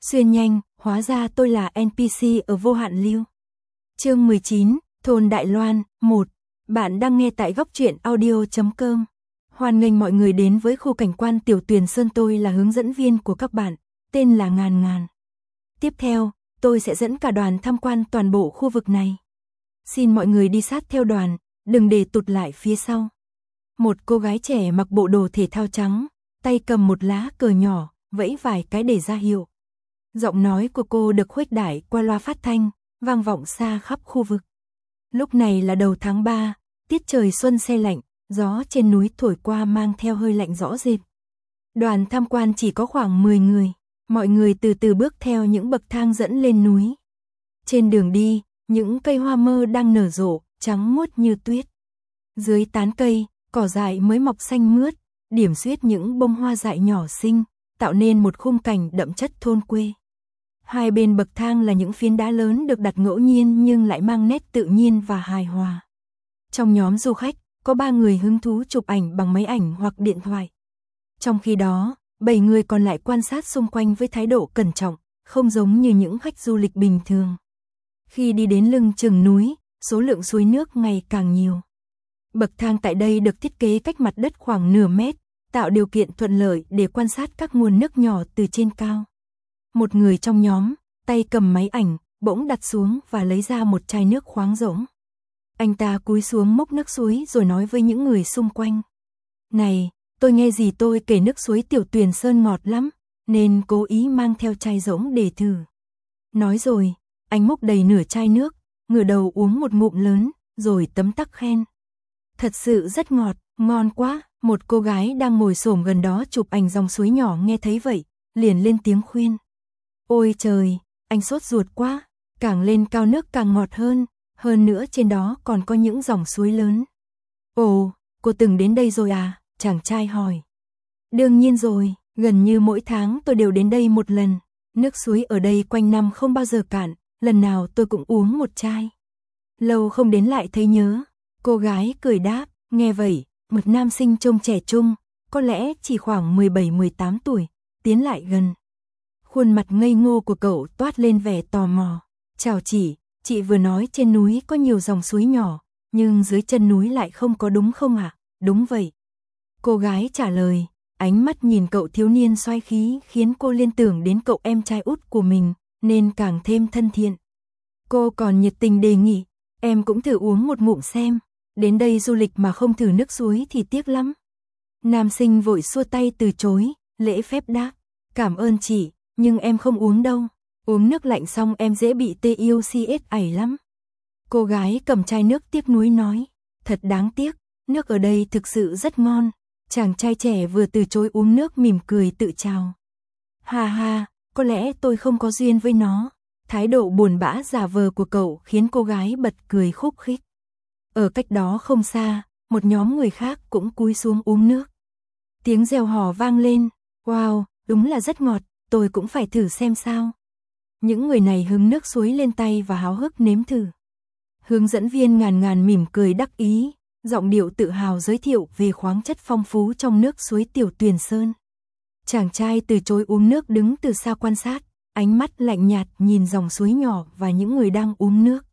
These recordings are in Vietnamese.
Xuyên nhanh, hóa ra tôi là NPC ở Vô Hạn Lưu. Chương 19, Thôn Đại Loan, 1. Bạn đang nghe tại góc truyện audio.com. Hoan nghênh mọi người đến với khu cảnh quan Tiểu Tuyền Sơn, tôi là hướng dẫn viên của các bạn, tên là Ngàn Ngàn. Tiếp theo, tôi sẽ dẫn cả đoàn tham quan toàn bộ khu vực này. Xin mọi người đi sát theo đoàn, đừng để tụt lại phía sau. Một cô gái trẻ mặc bộ đồ thể thao trắng, tay cầm một lá cờ nhỏ, vẫy vài cái để ra hiệu. Giọng nói của cô được khuếch đại qua loa phát thanh, vang vọng xa khắp khu vực. Lúc này là đầu tháng 3, tiết trời xuân se lạnh, gió trên núi thổi qua mang theo hơi lạnh rõ rệt. Đoàn tham quan chỉ có khoảng 10 người, mọi người từ từ bước theo những bậc thang dẫn lên núi. Trên đường đi, những cây hoa mơ đang nở rộ, trắng muốt như tuyết. Dưới tán cây, cỏ dại mới mọc xanh mướt, điểm xuyết những bông hoa dại nhỏ xinh, tạo nên một khung cảnh đậm chất thôn quê. Hai bên bậc thang là những phiến đá lớn được đặt ngẫu nhiên nhưng lại mang nét tự nhiên và hài hòa. Trong nhóm du khách, có 3 người hứng thú chụp ảnh bằng máy ảnh hoặc điện thoại. Trong khi đó, 7 người còn lại quan sát xung quanh với thái độ cẩn trọng, không giống như những khách du lịch bình thường. Khi đi đến lưng chừng núi, số lượng suối nước ngày càng nhiều. Bậc thang tại đây được thiết kế cách mặt đất khoảng nửa mét, tạo điều kiện thuận lợi để quan sát các nguồn nước nhỏ từ trên cao. Một người trong nhóm, tay cầm máy ảnh, bỗng đặt xuống và lấy ra một chai nước khoáng rỗng. Anh ta cúi xuống múc nước suối rồi nói với những người xung quanh. Này, tôi nghe dì tôi kể nước suối Tiểu Tuyền Sơn ngọt lắm, nên cố ý mang theo chai rỗng để thử. Nói rồi, anh múc đầy nửa chai nước, ngửa đầu uống một ngụm lớn, rồi tấm tắc khen. Thật sự rất ngọt, ngon quá. Một cô gái đang ngồi xổm gần đó chụp ảnh dòng suối nhỏ nghe thấy vậy, liền lên tiếng khuyên. Ôi trời, anh sốt ruột quá, càng lên cao nước càng ngọt hơn nữa trên đó còn có những dòng suối lớn. Ồ, cô từng đến đây rồi à? Chàng trai hỏi. Đương nhiên rồi, gần như mỗi tháng tôi đều đến đây một lần. Nước suối ở đây quanh năm không bao giờ cạn, lần nào tôi cũng uống một chai. Lâu không đến lại thấy nhớ. Cô gái cười đáp, nghe vậy, một nam sinh trông trẻ trung, có lẽ chỉ khoảng 17-18 tuổi, tiến lại gần. Khuôn mặt ngây ngô của cậu toát lên vẻ tò mò. Chào chị vừa nói trên núi có nhiều dòng suối nhỏ, nhưng dưới chân núi lại không có đúng không ạ? Đúng vậy. Cô gái trả lời, ánh mắt nhìn cậu thiếu niên xoáy khí khiến cô liên tưởng đến cậu em trai út của mình, nên càng thêm thân thiện. Cô còn nhiệt tình đề nghị, em cũng thử uống một ngụm xem, đến đây du lịch mà không thử nước suối thì tiếc lắm. Nam sinh vội xua tay từ chối, lễ phép đáp, cảm ơn chị, nhưng em không uống đâu, uống nước lạnh xong em dễ bị TUCS ảy lắm. Cô gái cầm chai nước tiếc nuối nói, thật đáng tiếc, nước ở đây thực sự rất ngon. Chàng trai trẻ vừa từ chối uống nước mỉm cười tự chào. Ha ha, có lẽ tôi không có duyên với nó. Thái độ buồn bã giả vờ của cậu khiến cô gái bật cười khúc khích. Ở cách đó không xa, một nhóm người khác cũng cúi xuống uống nước. Tiếng reo hò vang lên, wow, đúng là rất ngọt, tôi cũng phải thử xem sao. Những người này hứng nước suối lên tay và háo hức nếm thử. Hướng dẫn viên Ngàn Ngàn mỉm cười đắc ý, giọng điệu tự hào giới thiệu về khoáng chất phong phú trong nước suối Tiểu Tuyền Sơn. Chàng trai từ chối uống nước đứng từ xa quan sát, ánh mắt lạnh nhạt nhìn dòng suối nhỏ và những người đang uống nước.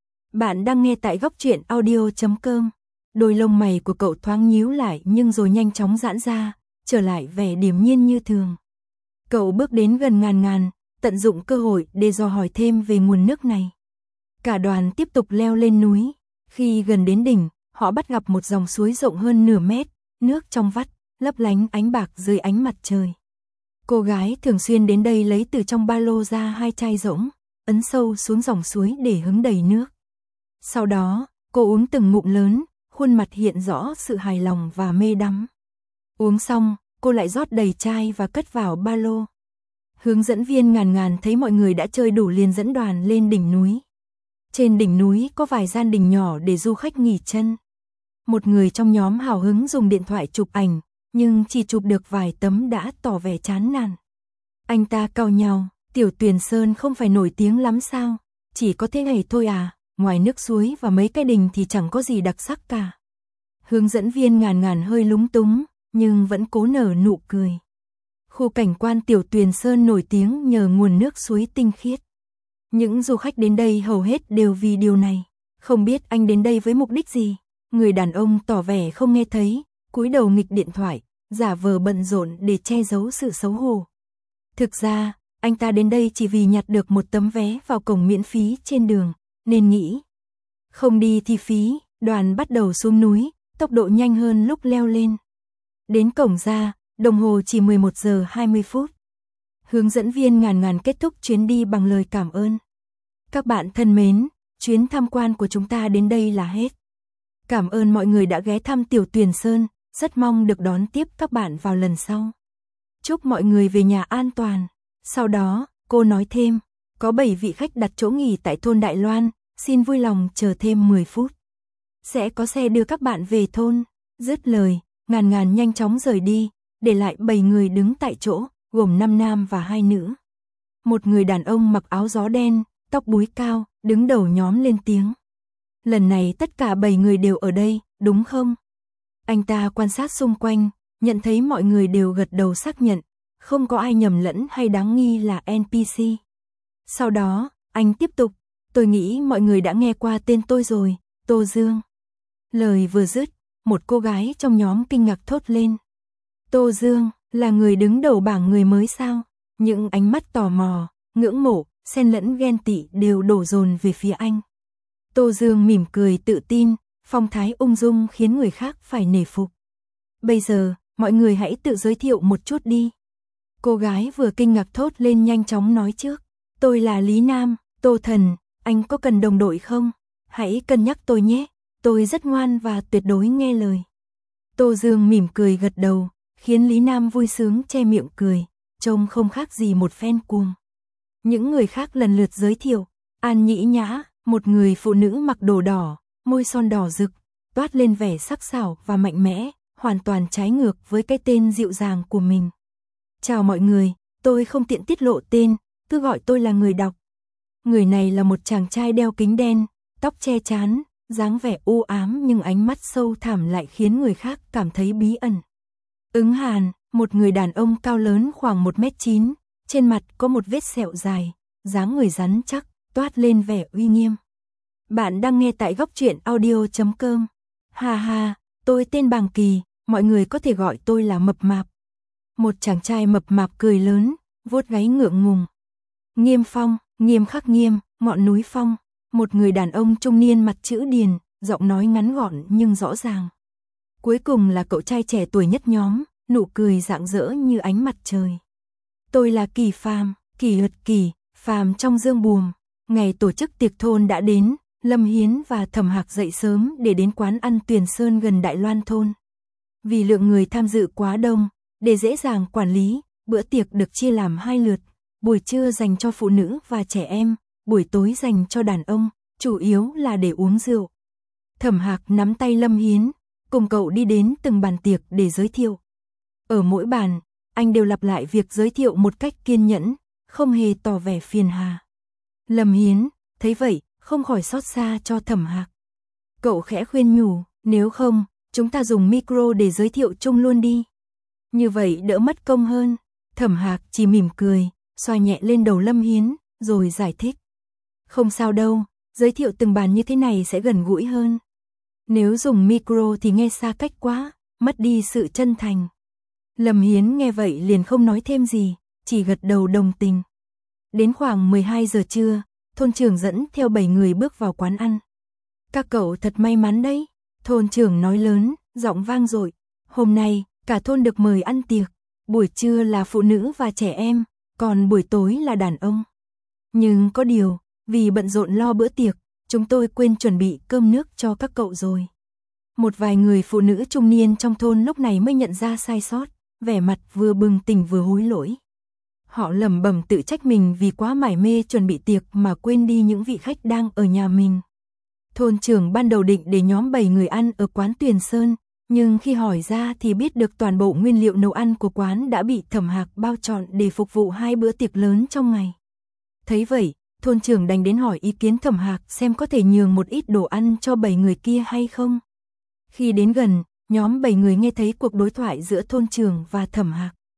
Bạn đang nghe tại góc truyện audio.com. Đôi lông mày của cậu thoáng nhíu lại nhưng rồi nhanh chóng giãn ra, trở lại vẻ điềm nhiên như thường. Cậu bước đến gần Ngàn Ngàn, tận dụng cơ hội để dò hỏi thêm về nguồn nước này. Cả đoàn tiếp tục leo lên núi. Khi gần đến đỉnh, họ bắt gặp một dòng suối rộng hơn nửa mét, nước trong vắt, lấp lánh ánh bạc dưới ánh mặt trời. Cô gái thường xuyên đến đây lấy từ trong ba lô ra 2 chai rỗng, ấn sâu xuống dòng suối để hứng đầy nước. Sau đó, cô uống từng ngụm lớn, khuôn mặt hiện rõ sự hài lòng và mê đắm. Uống xong, cô lại rót đầy chai và cất vào ba lô. Hướng dẫn viên Ngàn Ngàn thấy mọi người đã chơi đủ liền dẫn đoàn lên đỉnh núi. Trên đỉnh núi có vài gian đình nhỏ để du khách nghỉ chân. Một người trong nhóm hào hứng dùng điện thoại chụp ảnh, nhưng chỉ chụp được vài tấm đã tỏ vẻ chán nản. Anh ta cau nhàu, Tiểu Tuyền Sơn không phải nổi tiếng lắm sao, chỉ có thế này thôi à, ngoài nước suối và mấy cái đình thì chẳng có gì đặc sắc cả. Hướng dẫn viên Ngàn Ngàn hơi lúng túng, nhưng vẫn cố nở nụ cười. Khu cảnh quan Tiểu Tuyền Sơn nổi tiếng nhờ nguồn nước suối tinh khiết. Những du khách đến đây hầu hết đều vì điều này. Không biết anh đến đây với mục đích gì? Người đàn ông tỏ vẻ không nghe thấy, cúi đầu nghịch điện thoại, giả vờ bận rộn để che giấu sự xấu hổ. Thực ra, anh ta đến đây chỉ vì nhặt được một tấm vé vào cổng miễn phí trên đường, nên nghĩ. Không đi thì phí, đoàn bắt đầu xuống núi, tốc độ nhanh hơn lúc leo lên. Đến cổng ra, đồng hồ chỉ 11 giờ 20 phút. Hướng dẫn viên ngàn kết thúc chuyến đi bằng lời cảm ơn. Các bạn thân mến, chuyến tham quan của chúng ta đến đây là hết. Cảm ơn mọi người đã ghé thăm Tiểu Tuyền Sơn, rất mong được đón tiếp các bạn vào lần sau. Chúc mọi người về nhà an toàn. Sau đó, cô nói thêm, có 7 vị khách đặt chỗ nghỉ tại thôn Đại Loan, xin vui lòng chờ thêm 10 phút. Sẽ có xe đưa các bạn về thôn. Dứt lời, ngàn nhanh chóng rời đi, để lại 7 người đứng tại chỗ, gồm 5 nam và 2 nữ. Một người đàn ông mặc áo gió đen, tóc búi cao, đứng đầu nhóm lên tiếng. Lần này tất cả 7 người đều ở đây, đúng không? Anh ta quan sát xung quanh, nhận thấy mọi người đều gật đầu xác nhận, không có ai nhầm lẫn hay đáng nghi là NPC. Sau đó, anh tiếp tục, tôi nghĩ mọi người đã nghe qua tên tôi rồi, Tô Dương. Lời vừa dứt, một cô gái trong nhóm kinh ngạc thốt lên. Tô Dương, là người đứng đầu bảng người mới sao? Những ánh mắt tò mò, ngưỡng mộ, xen lẫn ghen tị đều đổ dồn về phía anh. Tô Dương mỉm cười tự tin, phong thái ung dung khiến người khác phải nể phục. Bây giờ, mọi người hãy tự giới thiệu một chút đi. Cô gái vừa kinh ngạc thốt lên nhanh chóng nói trước. Tôi là Lý Nam, Tô Thần, anh có cần đồng đội không? Hãy cân nhắc tôi nhé, tôi rất ngoan và tuyệt đối nghe lời. Tô Dương mỉm cười gật đầu, khiến Lý Nam vui sướng che miệng cười, trông không khác gì một fan cuồng. Những người khác lần lượt giới thiệu, An Nhĩ Nhã, một người phụ nữ mặc đồ đỏ, môi son đỏ rực, toát lên vẻ sắc sảo và mạnh mẽ, hoàn toàn trái ngược với cái tên dịu dàng của mình. Chào mọi người, tôi không tiện tiết lộ tên, cứ gọi tôi là người đọc. Người này là một chàng trai đeo kính đen, tóc che trán, dáng vẻ u ám nhưng ánh mắt sâu thẳm lại khiến người khác cảm thấy bí ẩn. Ứng Hàn, một người đàn ông cao lớn khoảng 1m9, trên mặt có một vết sẹo dài, dáng người rắn chắc, toát lên vẻ uy nghiêm. Bạn đang nghe tại góc truyện audio.com. Ha ha, tôi tên Bàng Kỳ, mọi người có thể gọi tôi là Mập Mạp. Một chàng trai mập mạp cười lớn, vuốt gáy ngượng ngùng. Nghiêm Phong, nghiêm khắc nghiêm, ngọn núi phong. Một người đàn ông trung niên mặt chữ điền, giọng nói ngắn gọn nhưng rõ ràng. Cuối cùng là cậu trai trẻ tuổi nhất nhóm, nụ cười rạng rỡ như ánh mặt trời. Tôi là Kỳ Phàm, Kỷ Luật Kỳ, Phàm trong dương buồm. Ngày tổ chức tiệc thôn đã đến, Lâm Hiến và Thẩm Hạc dậy sớm để đến quán ăn Tuyền Sơn gần Đại Loan thôn. Vì lượng người tham dự quá đông, để dễ dàng quản lý, bữa tiệc được chia làm 2 lượt, buổi trưa dành cho phụ nữ và trẻ em, buổi tối dành cho đàn ông, chủ yếu là để uống rượu. Thẩm Hạc nắm tay Lâm Hiến, cùng cậu đi đến từng bàn tiệc để giới thiệu. Ở mỗi bàn, anh đều lặp lại việc giới thiệu một cách kiên nhẫn, không hề tỏ vẻ phiền hà. Lâm Hiến, thấy vậy, không khỏi xót xa cho Thẩm Hạc. Cậu khẽ khuyên nhủ, nếu không, chúng ta dùng micro để giới thiệu chung luôn đi. Như vậy đỡ mất công hơn. Thẩm Hạc chỉ mỉm cười, xoa nhẹ lên đầu Lâm Hiến, rồi giải thích. Không sao đâu, giới thiệu từng bàn như thế này sẽ gần gũi hơn. Nếu dùng micro thì nghe xa cách quá, mất đi sự chân thành. Lâm Hiến nghe vậy liền không nói thêm gì, chỉ gật đầu đồng tình. Đến khoảng 12 giờ trưa, thôn trưởng dẫn theo 7 người bước vào quán ăn. Các cậu thật may mắn đấy, thôn trưởng nói lớn, giọng vang dội. Hôm nay, cả thôn được mời ăn tiệc, buổi trưa là phụ nữ và trẻ em, còn buổi tối là đàn ông. Nhưng có điều, vì bận rộn lo bữa tiệc, chúng tôi quên chuẩn bị cơm nước cho các cậu rồi. Một vài người phụ nữ trung niên trong thôn lúc này mới nhận ra sai sót, vẻ mặt vừa bừng tỉnh vừa hối lỗi. Họ lẩm bẩm tự trách mình vì quá mải mê chuẩn bị tiệc mà quên đi những vị khách đang ở nhà mình. Thôn trưởng ban đầu định để nhóm 7 người ăn ở quán Tuyền Sơn, nhưng khi hỏi ra thì biết được toàn bộ nguyên liệu nấu ăn của quán đã bị Thẩm Hạc bao trọn để phục vụ 2 bữa tiệc lớn trong ngày. Thấy vậy, thôn trưởng đành đến hỏi ý kiến Thẩm Hạc xem có thể nhường một ít đồ ăn cho 7 người kia hay không. Khi đến gần, nhóm 7 người nghe thấy cuộc đối thoại giữa thôn trưởng và Thẩm Hạc.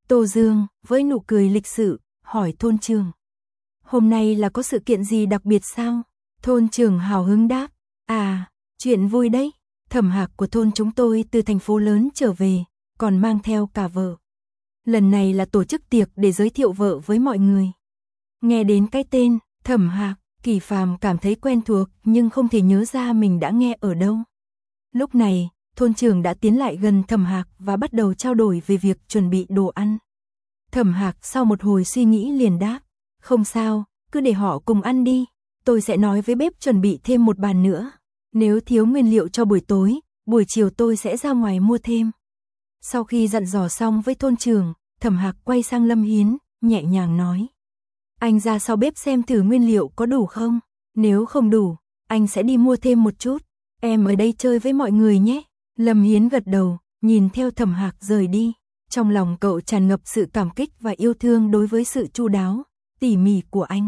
Tô Dương, với nụ cười lịch sự, hỏi thôn trưởng. Hôm nay là có sự kiện gì đặc biệt sao? Thôn trưởng hào hứng đáp. À, chuyện vui đấy. Thẩm Hạc của thôn chúng tôi từ thành phố lớn trở về, còn mang theo cả vợ. Lần này là tổ chức tiệc để giới thiệu vợ với mọi người. Nghe đến cái tên, Thẩm Hạc, Kỳ Phàm cảm thấy quen thuộc nhưng không thể nhớ ra mình đã nghe ở đâu. Lúc này, thôn trưởng đã tiến lại gần Thẩm Hạc và bắt đầu trao đổi về việc chuẩn bị đồ ăn. Thẩm Hạc sau một hồi suy nghĩ liền đáp, không sao, cứ để họ cùng ăn đi, tôi sẽ nói với bếp chuẩn bị thêm một bàn nữa. Nếu thiếu nguyên liệu cho buổi tối, buổi chiều tôi sẽ ra ngoài mua thêm. Sau khi dặn dò xong với thôn trưởng, Thẩm Hạc quay sang Lâm Hiến, nhẹ nhàng nói. Anh ra sau bếp xem thử nguyên liệu có đủ không, nếu không đủ, anh sẽ đi mua thêm một chút, em ở đây chơi với mọi người nhé. Lâm Hiến gật đầu, nhìn theo Thẩm Hạc rời đi, trong lòng cậu tràn ngập sự cảm kích và yêu thương đối với sự chu đáo, tỉ mỉ của anh.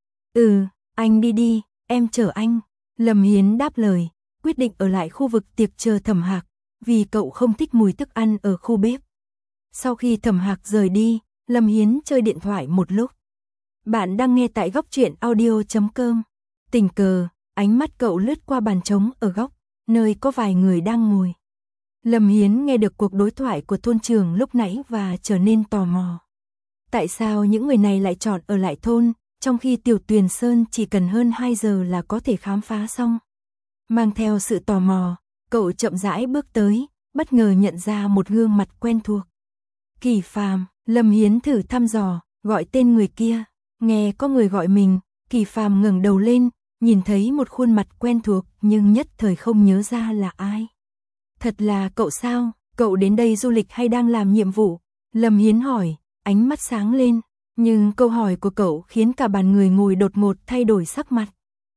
Anh đi đi, em chở anh. Lâm Hiến đáp lời, quyết định ở lại khu vực tiệc chờ Thẩm Hạc, vì cậu không thích mùi thức ăn ở khu bếp. Sau khi Thẩm Hạc rời đi, Lâm Hiến chơi điện thoại một lúc. Bạn đang nghe tại góc truyện audio.com. Tình cờ, ánh mắt cậu lướt qua bàn trống ở góc, nơi có vài người đang ngồi. Lâm Hiến nghe được cuộc đối thoại của thôn trưởng lúc nãy và trở nên tò mò. Tại sao những người này lại chọn ở lại thôn, trong khi Tiểu Tuyền Sơn chỉ cần hơn 2 giờ là có thể khám phá xong? Mang theo sự tò mò, cậu chậm rãi bước tới, bất ngờ nhận ra một gương mặt quen thuộc. Kỳ Phàm. Lâm Hiến thử thăm dò, gọi tên người kia. Nghe có người gọi mình, Kỳ Phàm ngẩng đầu lên, nhìn thấy một khuôn mặt quen thuộc nhưng nhất thời không nhớ ra là ai. Thật là cậu sao? Cậu đến đây du lịch hay đang làm nhiệm vụ? Lâm Hiến hỏi, ánh mắt sáng lên. Nhưng câu hỏi của cậu khiến cả bàn người ngồi đột ngột thay đổi sắc mặt.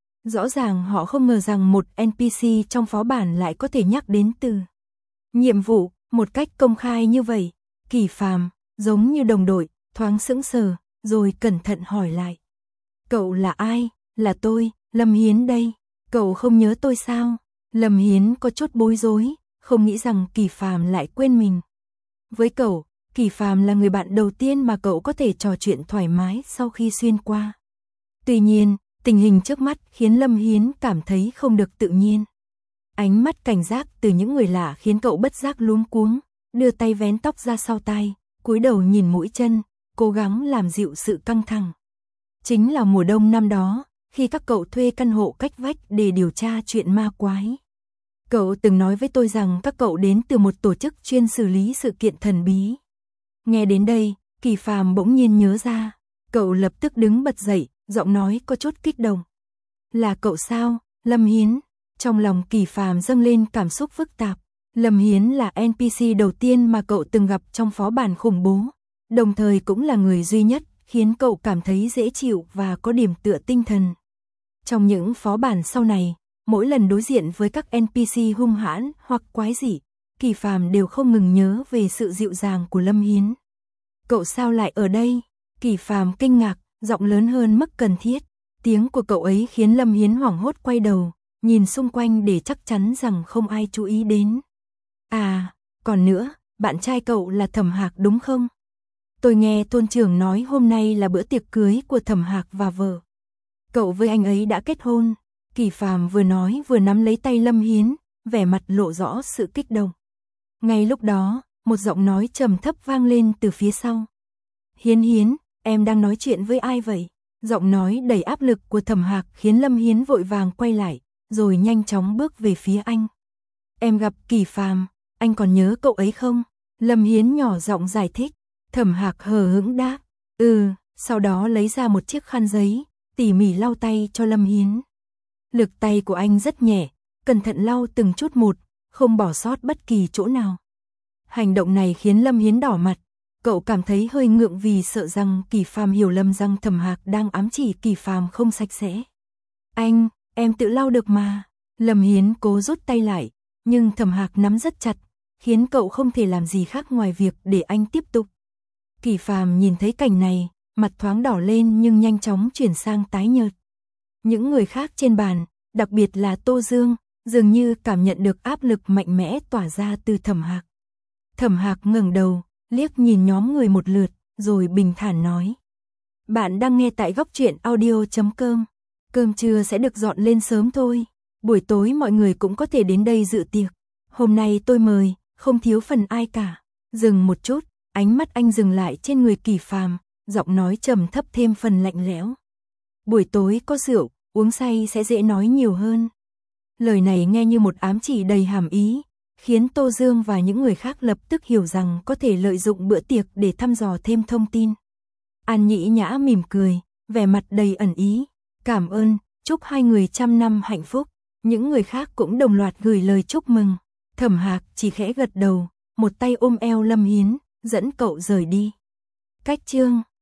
Rõ ràng họ không ngờ rằng một NPC trong phó bản lại có thể nhắc đến từ nhiệm vụ một cách công khai như vậy. Kỳ Phàm, giống như đồng đội, thoáng sững sờ, rồi cẩn thận hỏi lại. Cậu là ai? Là tôi, Lâm Hiến đây. Cậu không nhớ tôi sao? Lâm Hiến có chút bối rối, không nghĩ rằng Kỳ Phàm lại quên mình. Với cậu, Kỳ Phàm là người bạn đầu tiên mà cậu có thể trò chuyện thoải mái sau khi xuyên qua. Tuy nhiên, tình hình trước mắt khiến Lâm Hiến cảm thấy không được tự nhiên. Ánh mắt cảnh giác từ những người lạ khiến cậu bất giác luống cuống, đưa tay vén tóc ra sau tai, cúi đầu nhìn mũi chân, cố gắng làm dịu sự căng thẳng. Chính là mùa đông năm đó, khi các cậu thuê căn hộ cách vách để điều tra chuyện ma quái. Cậu từng nói với tôi rằng các cậu đến từ một tổ chức chuyên xử lý sự kiện thần bí. Nghe đến đây, Kỳ Phàm bỗng nhiên nhớ ra, cậu lập tức đứng bật dậy, giọng nói có chút kích động. Là cậu sao, Lâm Hiến? Trong lòng Kỳ Phàm dâng lên cảm xúc phức tạp. Lâm Hiến là NPC đầu tiên mà cậu từng gặp trong phó bản khủng bố, đồng thời cũng là người duy nhất khiến cậu cảm thấy dễ chịu và có điểm tựa tinh thần. Trong những phó bản sau này, mỗi lần đối diện với các NPC hung hãn hoặc quái dị, Kỳ Phàm đều không ngừng nhớ về sự dịu dàng của Lâm Hiến. Cậu sao lại ở đây? Kỳ Phàm kinh ngạc, giọng lớn hơn mức cần thiết. Tiếng của cậu ấy khiến Lâm Hiến hoảng hốt quay đầu, nhìn xung quanh để chắc chắn rằng không ai chú ý đến. À, còn nữa, bạn trai cậu là Thẩm Hạc đúng không? Tôi nghe thôn trưởng nói hôm nay là bữa tiệc cưới của Thẩm Hạc và vợ. Cậu với anh ấy đã kết hôn. Kỳ Phàm vừa nói vừa nắm lấy tay Lâm Hiến, vẻ mặt lộ rõ sự kích động. Ngay lúc đó, một giọng nói trầm thấp vang lên từ phía sau. Hiến Hiến, em đang nói chuyện với ai vậy? Giọng nói đầy áp lực của Thẩm Hạc khiến Lâm Hiến vội vàng quay lại, rồi nhanh chóng bước về phía anh. Em gặp Kỳ Phàm, anh còn nhớ cậu ấy không? Lâm Hiến nhỏ giọng giải thích. Thẩm Hạc hờ hững đáp. Sau đó lấy ra một chiếc khăn giấy, tỉ mỉ lau tay cho Lâm Hiến. Lực tay của anh rất nhẹ, cẩn thận lau từng chút một, không bỏ sót bất kỳ chỗ nào. Hành động này khiến Lâm Hiến đỏ mặt, cậu cảm thấy hơi ngượng vì sợ rằng Kỳ Phàm hiểu lầm rằng Thẩm Hạc đang ám chỉ Kỳ Phàm không sạch sẽ. Em tự lau được mà. Lâm Hiến cố rút tay lại, nhưng Thẩm Hạc nắm rất chặt, khiến cậu không thể làm gì khác ngoài việc để anh tiếp tục. Kỳ Phàm nhìn thấy cảnh này, mặt thoáng đỏ lên nhưng nhanh chóng chuyển sang tái nhợt. Những người khác trên bàn, đặc biệt là Tô Dương, dường như cảm nhận được áp lực mạnh mẽ tỏa ra từ Thẩm Hạc. Thẩm Hạc ngẩng đầu, liếc nhìn nhóm người một lượt, rồi bình thản nói. Bạn đang nghe tại góc truyện audio.com. Cơm trưa sẽ được dọn lên sớm thôi. Buổi tối mọi người cũng có thể đến đây dự tiệc. Hôm nay tôi mời, không thiếu phần ai cả. Dừng một chút, ánh mắt anh dừng lại trên người Kỳ Phàm, giọng nói trầm thấp thêm phần lạnh lẽo. Buổi tối có rượu, uống say sẽ dễ nói nhiều hơn. Lời này nghe như một ám chỉ đầy hàm ý, khiến Tô Dương và những người khác lập tức hiểu rằng có thể lợi dụng bữa tiệc để thăm dò thêm thông tin. An Nhĩ Nhã mỉm cười, vẻ mặt đầy ẩn ý. Cảm ơn, chúc hai người trăm năm hạnh phúc. Những người khác cũng đồng loạt gửi lời chúc mừng. Thẩm Hạc chỉ khẽ gật đầu, một tay ôm eo Lâm Hiến, dẫn cậu rời đi. Cách chương